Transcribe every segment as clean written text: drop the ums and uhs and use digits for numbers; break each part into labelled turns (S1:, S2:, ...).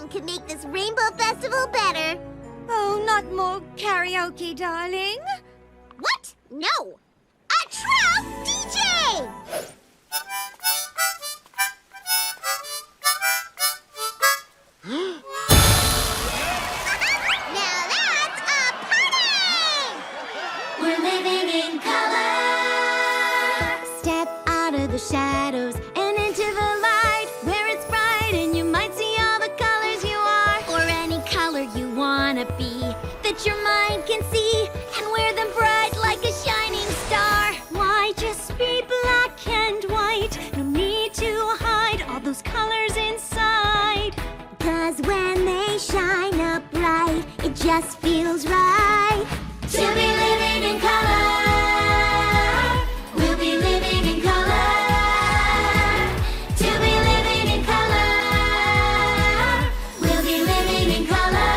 S1: could make this Rainbow Festival better.
S2: Oh, not more karaoke, darling.
S1: What? No! A Trout DJ! Now that's a party!
S3: We're living in color. Step out of the shadows and into the light where it's bright and you might see all the colors you are, or any color you wanna be that your mind can see, and wear them bright like a shining star. Why just be black and white? No need to hide all those colors inside. 'Cause when they shine up bright, it just feels right to be living in color. We'll be living in color. To be living in color. We'll be living in color.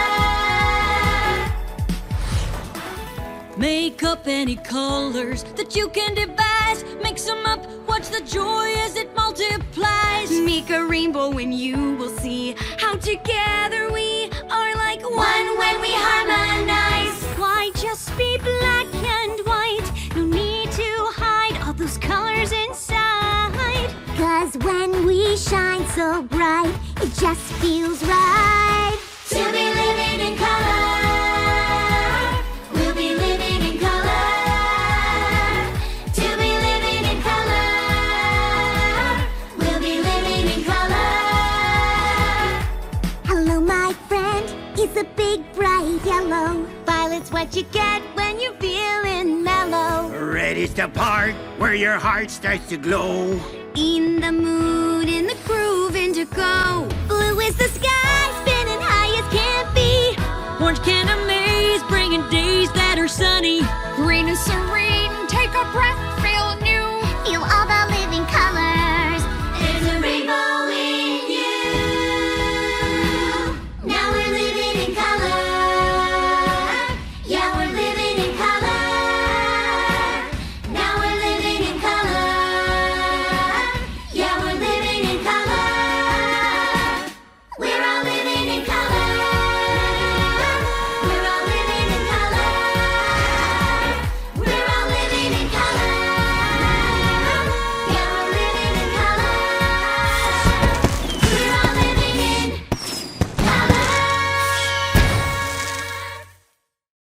S4: Make up any colors that you can devise. Mix them up, watch the joy as it multiplies.
S2: Make a rainbow and you will see how together we are like
S3: One when we harmonize.
S2: Why just be black and white? No need to hide all those colors inside.
S3: 'Cause when we shine so bright, it just feels right to be living in color. We'll be living in color. To be living in color. We'll be living in color. Hello, my friend. It's a big bright yellow. Violet's what you get when you're feeling mellow.
S5: Ready's the part where your heart starts to glow.
S2: In the mood, in the groove, indigo.